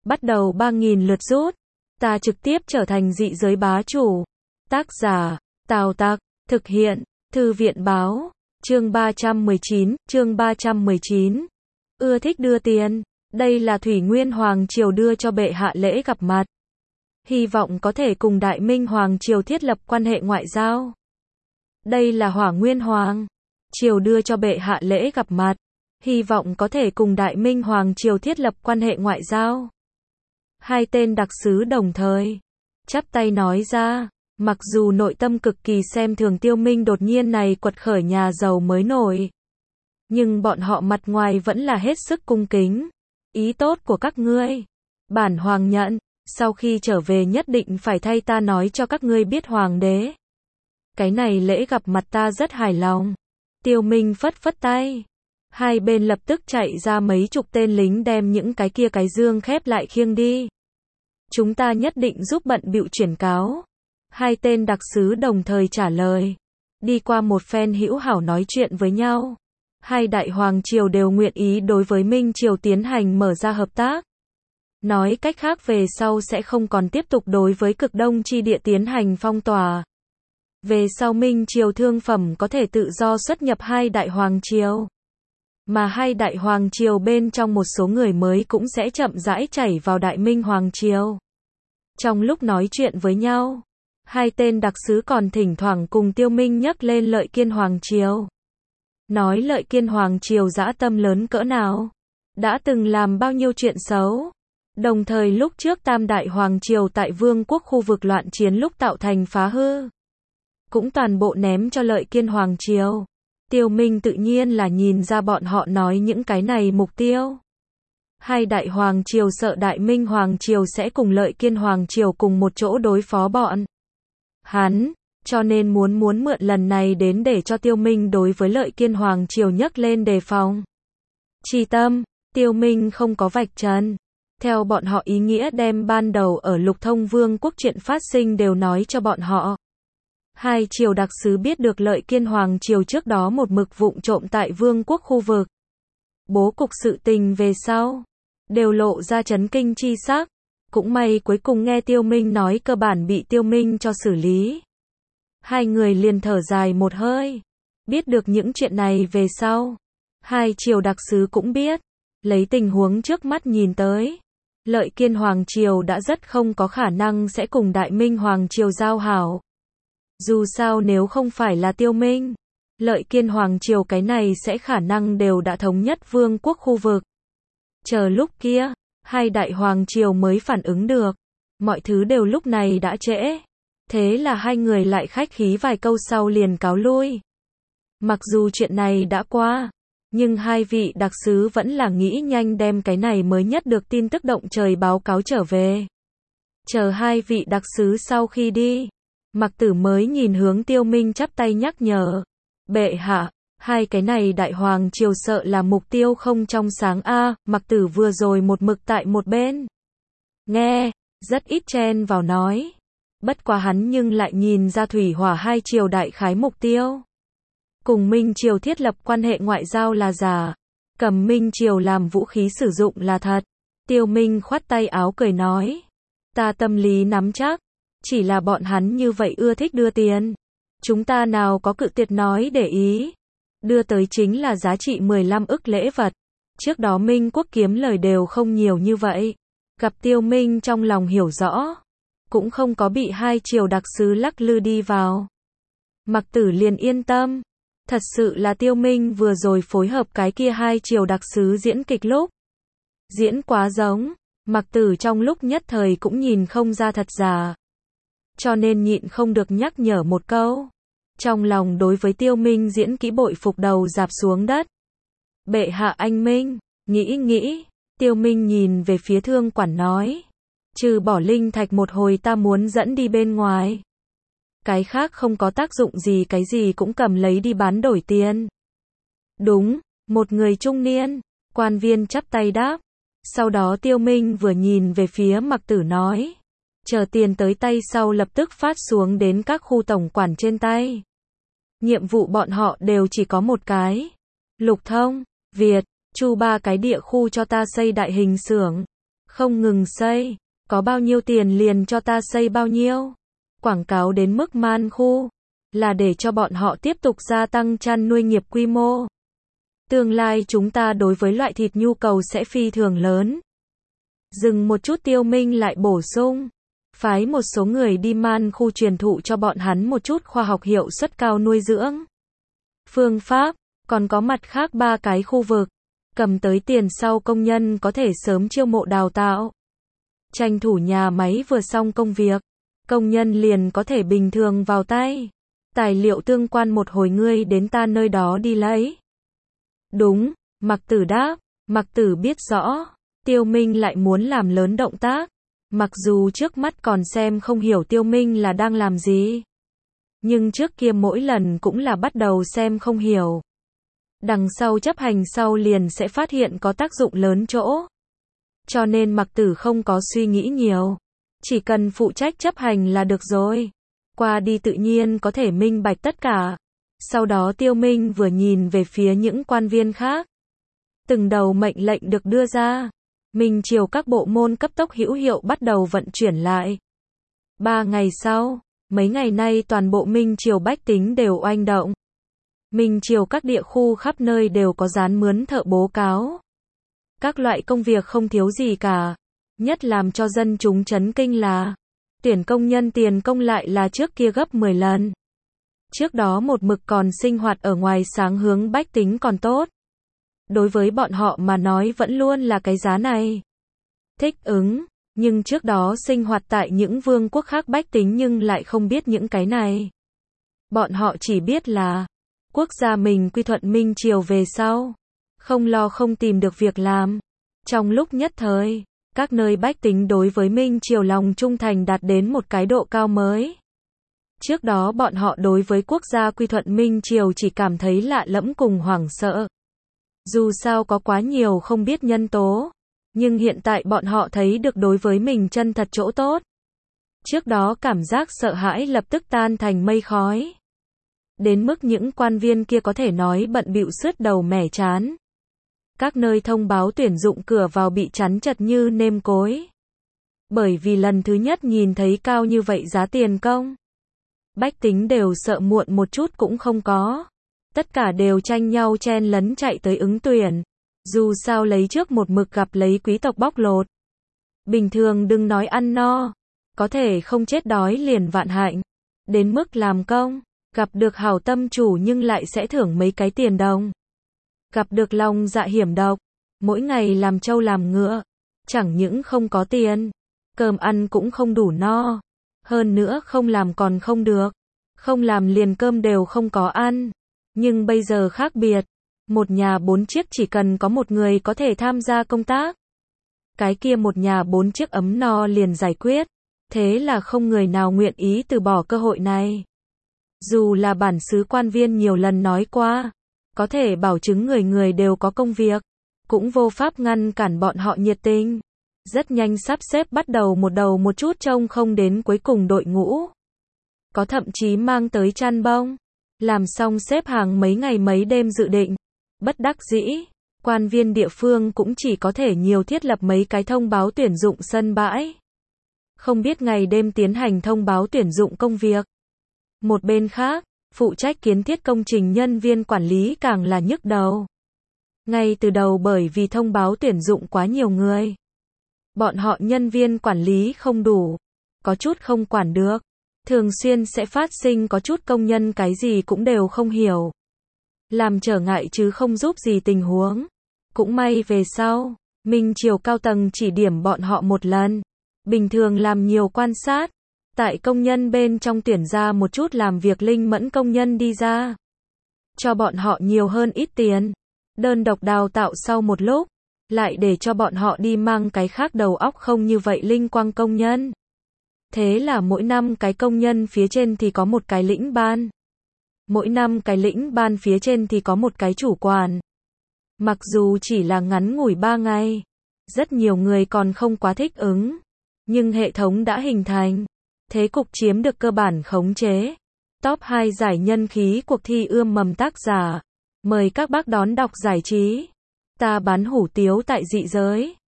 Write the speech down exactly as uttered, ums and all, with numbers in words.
bắt đầu ba nghìn lượt rút. Ta trực tiếp trở thành dị giới bá chủ. Tác giả, Tào Tặc, thực hiện, Thư viện báo, chương ba trăm mười chín, chương ba trăm mười chín. Ưa thích đưa tiền. Đây là Thủy Nguyên Hoàng Triều đưa cho bệ hạ lễ gặp mặt. Hy vọng có thể cùng Đại Minh Hoàng Triều thiết lập quan hệ ngoại giao. Đây là Hỏa Nguyên Hoàng Triều đưa cho bệ hạ lễ gặp mặt. Hy vọng có thể cùng Đại Minh Hoàng Triều thiết lập quan hệ ngoại giao. Hai tên đặc sứ đồng thời chắp tay nói ra, mặc dù nội tâm cực kỳ xem thường Tiêu Minh đột nhiên này quật khởi nhà giàu mới nổi, nhưng bọn họ mặt ngoài vẫn là hết sức cung kính. Ý tốt của các ngươi, bản hoàng nhận, sau khi trở về nhất định phải thay ta nói cho các ngươi biết hoàng đế. Cái này lễ gặp mặt ta rất hài lòng. Tiêu Minh phất phất tay. Hai bên lập tức chạy ra mấy chục tên lính đem những cái kia cái dương khép lại khiêng đi. Chúng ta nhất định giúp bận bịu chuyển cáo. Hai tên đặc sứ đồng thời trả lời. Đi qua một phen hữu hảo nói chuyện với nhau, hai đại hoàng triều đều nguyện ý đối với Minh Triều tiến hành mở ra hợp tác. Nói cách khác về sau sẽ không còn tiếp tục đối với cực đông chi địa tiến hành phong tỏa. Về sau Minh Triều thương phẩm có thể tự do xuất nhập hai đại hoàng triều. Mà hai đại hoàng triều bên trong một số người mới cũng sẽ chậm rãi chảy vào Đại Minh Hoàng Triều. Trong lúc nói chuyện với nhau, hai tên đặc sứ còn thỉnh thoảng cùng Tiêu Minh nhắc lên Lợi Kiên Hoàng Triều. Nói Lợi Kiên Hoàng Triều dã tâm lớn cỡ nào, đã từng làm bao nhiêu chuyện xấu. Đồng thời lúc trước Tam Đại Hoàng Triều tại Vương quốc khu vực loạn chiến lúc tạo thành phá hư, cũng toàn bộ ném cho Lợi Kiên Hoàng Triều. Tiêu Minh tự nhiên là nhìn ra bọn họ nói những cái này mục tiêu. Hai đại hoàng triều sợ Đại Minh Hoàng Triều sẽ cùng Lợi Kiên Hoàng Triều cùng một chỗ đối phó bọn hắn, cho nên muốn muốn mượn lần này đến để cho Tiêu Minh đối với Lợi Kiên Hoàng Triều nhấc lên đề phòng. Chi tâm, Tiêu Minh không có vạch trần. Theo bọn họ ý nghĩa đem ban đầu ở Lục Thông Vương quốc chuyện phát sinh đều nói cho bọn họ. Hai triều đặc sứ biết được Lợi Kiên Hoàng Triều trước đó một mực vụng trộm tại Vương quốc khu vực bố cục sự tình về sau, đều lộ ra chấn kinh chi sắc. Cũng may cuối cùng nghe Tiêu Minh nói cơ bản bị Tiêu Minh cho xử lý. Hai người liền thở dài một hơi. Biết được những chuyện này về sau, hai triều đặc sứ cũng biết, lấy tình huống trước mắt nhìn tới, Lợi Kiên Hoàng Triều đã rất không có khả năng sẽ cùng Đại Minh Hoàng Triều giao hảo. Dù sao nếu không phải là Tiêu Minh, Lợi Kiên Hoàng Triều cái này sẽ khả năng đều đã thống nhất Vương quốc khu vực. Chờ lúc kia, hai đại hoàng triều mới phản ứng được. Mọi thứ đều lúc này đã trễ. Thế là hai người lại khách khí vài câu sau liền cáo lui. Mặc dù chuyện này đã qua, nhưng hai vị đặc sứ vẫn là nghĩ nhanh đem cái này mới nhất được tin tức động trời báo cáo trở về. Chờ hai vị đặc sứ sau khi đi, Mặc Tử mới nhìn hướng Tiêu Minh chắp tay nhắc nhở. Bệ hạ, hai cái này đại hoàng triều sợ là mục tiêu không trong sáng a. À, Mặc Tử vừa rồi một mực tại một bên nghe, rất ít chen vào nói. Bất quá hắn nhưng lại nhìn ra thủy hỏa hai triều đại khái mục tiêu. Cùng Minh Triều thiết lập quan hệ ngoại giao là giả, cầm Minh Triều làm vũ khí sử dụng là thật. Tiêu Minh khoát tay áo cười nói. Ta tâm lý nắm chắc, chỉ là bọn hắn như vậy ưa thích đưa tiền. Chúng ta nào có cự tuyệt nói để ý. Đưa tới chính là giá trị mười lăm ức lễ vật. Trước đó Minh quốc kiếm lời đều không nhiều như vậy. Gặp Tiêu Minh trong lòng hiểu rõ, cũng không có bị hai triều đặc sứ lắc lư đi vào. Mặc Tử liền yên tâm. Thật sự là Tiêu Minh vừa rồi phối hợp cái kia hai triều đặc sứ diễn kịch lúc diễn quá giống. Mặc Tử trong lúc nhất thời cũng nhìn không ra thật giả, cho nên nhịn không được nhắc nhở một câu. Trong lòng đối với Tiêu Minh diễn kỹ bội phục đầu rạp xuống đất. Bệ hạ anh Minh, nghĩ nghĩ, Tiêu Minh nhìn về phía Thương quản nói. Trừ bỏ linh thạch một hồi ta muốn dẫn đi bên ngoài. Cái khác không có tác dụng gì, cái gì cũng cầm lấy đi bán đổi tiền. Đúng, một người trung niên, quan viên chắp tay đáp. Sau đó Tiêu Minh vừa nhìn về phía Mặc Tử nói. Chờ tiền tới tay sau lập tức phát xuống đến các khu tổng quản trên tay. Nhiệm vụ bọn họ đều chỉ có một cái. Lục Thông, Việt, chu ba cái địa khu cho ta xây đại hình xưởng. Không ngừng xây. Có bao nhiêu tiền liền cho ta xây bao nhiêu. Quảng cáo đến mức man khu. Là để cho bọn họ tiếp tục gia tăng chăn nuôi nghiệp quy mô. Tương lai chúng ta đối với loại thịt nhu cầu sẽ phi thường lớn. Dừng một chút Tiêu Minh lại bổ sung. Phái một số người đi man khu truyền thụ cho bọn hắn một chút khoa học hiệu suất cao nuôi dưỡng. Phương pháp, còn có mặt khác ba cái khu vực. Cầm tới tiền sau công nhân có thể sớm chiêu mộ đào tạo. Tranh thủ nhà máy vừa xong công việc. Công nhân liền có thể bình thường vào tay. Tài liệu tương quan một hồi ngươi đến ta nơi đó đi lấy. Đúng, Mặc Tử đáp. Mặc Tử biết rõ. Tiêu Minh lại muốn làm lớn động tác. Mặc dù trước mắt còn xem không hiểu Tiêu Minh là đang làm gì. Nhưng trước kia mỗi lần cũng là bắt đầu xem không hiểu. Đằng sau chấp hành sau liền sẽ phát hiện có tác dụng lớn chỗ. Cho nên Mặc Tử không có suy nghĩ nhiều. Chỉ cần phụ trách chấp hành là được rồi. Qua đi tự nhiên có thể minh bạch tất cả. Sau đó Tiêu Minh vừa nhìn về phía những quan viên khác. Từng đầu mệnh lệnh được đưa ra. Minh Triều các bộ môn cấp tốc hữu hiệu bắt đầu vận chuyển lại. Ba ngày sau, mấy ngày nay toàn bộ Minh Triều bách tính đều oanh động. Minh Triều các địa khu khắp nơi đều có dán mướn thợ bố cáo. Các loại công việc không thiếu gì cả. Nhất làm cho dân chúng chấn kinh là tuyển công nhân tiền công lại là trước kia gấp mười lần. Trước đó một mực còn sinh hoạt ở ngoài sáng hướng bách tính còn tốt. Đối với bọn họ mà nói vẫn luôn là cái giá này. Thích ứng, nhưng trước đó sinh hoạt tại những vương quốc khác bách tính nhưng lại không biết những cái này. Bọn họ chỉ biết là quốc gia mình quy thuận Minh Triều về sau. Không lo không tìm được việc làm. Trong lúc nhất thời, các nơi bách tính đối với Minh Triều lòng trung thành đạt đến một cái độ cao mới. Trước đó bọn họ đối với quốc gia quy thuận Minh Triều chỉ cảm thấy lạ lẫm cùng hoảng sợ. Dù sao có quá nhiều không biết nhân tố. Nhưng hiện tại bọn họ thấy được đối với mình chân thật chỗ tốt. Trước đó cảm giác sợ hãi lập tức tan thành mây khói. Đến mức những quan viên kia có thể nói bận bịu sứt đầu mẻ chán. Các nơi thông báo tuyển dụng cửa vào bị chắn chật như nêm cối. Bởi vì lần thứ nhất nhìn thấy cao như vậy giá tiền công. Bách tính đều sợ muộn một chút cũng không có. Tất cả đều tranh nhau chen lấn chạy tới ứng tuyển. Dù sao lấy trước một mực gặp lấy quý tộc bóc lột. Bình thường đừng nói ăn no. Có thể không chết đói liền vạn hạnh. Đến mức làm công. Gặp được hảo tâm chủ nhưng lại sẽ thưởng mấy cái tiền đồng. Gặp được lòng dạ hiểm độc. Mỗi ngày làm trâu làm ngựa. Chẳng những không có tiền. Cơm ăn cũng không đủ no. Hơn nữa không làm còn không được. Không làm liền cơm đều không có ăn. Nhưng bây giờ khác biệt. Một nhà bốn chiếc chỉ cần có một người có thể tham gia công tác. Cái kia một nhà bốn chiếc ấm no liền giải quyết. Thế là không người nào nguyện ý từ bỏ cơ hội này. Dù là bản xứ quan viên nhiều lần nói qua. Có thể bảo chứng người người đều có công việc. Cũng vô pháp ngăn cản bọn họ nhiệt tình. Rất nhanh sắp xếp bắt đầu một đầu một chút trông không đến cuối cùng đội ngũ. Có thậm chí mang tới chăn bông. Làm xong xếp hàng mấy ngày mấy đêm dự định. Bất đắc dĩ, quan viên địa phương cũng chỉ có thể nhiều thiết lập mấy cái thông báo tuyển dụng sân bãi. Không biết ngày đêm tiến hành thông báo tuyển dụng công việc. Một bên khác, phụ trách kiến thiết công trình nhân viên quản lý càng là nhức đầu. Ngay từ đầu bởi vì thông báo tuyển dụng quá nhiều người. Bọn họ nhân viên quản lý không đủ. Có chút không quản được. Thường xuyên sẽ phát sinh có chút công nhân cái gì cũng đều không hiểu. Làm trở ngại chứ không giúp gì tình huống. Cũng may về sau, Minh Triều cao tầng chỉ điểm bọn họ một lần. Bình thường làm nhiều quan sát. Tại công nhân bên trong tuyển ra một chút làm việc linh mẫn công nhân đi ra. Cho bọn họ nhiều hơn ít tiền. Đơn độc đào tạo sau một lúc. Lại để cho bọn họ đi mang cái khác đầu óc không như vậy linh quang công nhân. Thế là mỗi năm cái công nhân phía trên thì có một cái lĩnh ban. Mỗi năm cái lĩnh ban phía trên thì có một cái chủ quản. Mặc dù chỉ là ngắn ngủi ba ngày. Rất nhiều người còn không quá thích ứng. Nhưng hệ thống đã hình thành. Thế cục chiếm được cơ bản khống chế. Top hai giải nhân khí cuộc thi ươm mầm tác giả. Mời các bác đón đọc giải trí. Ta bán hủ tiếu tại dị giới.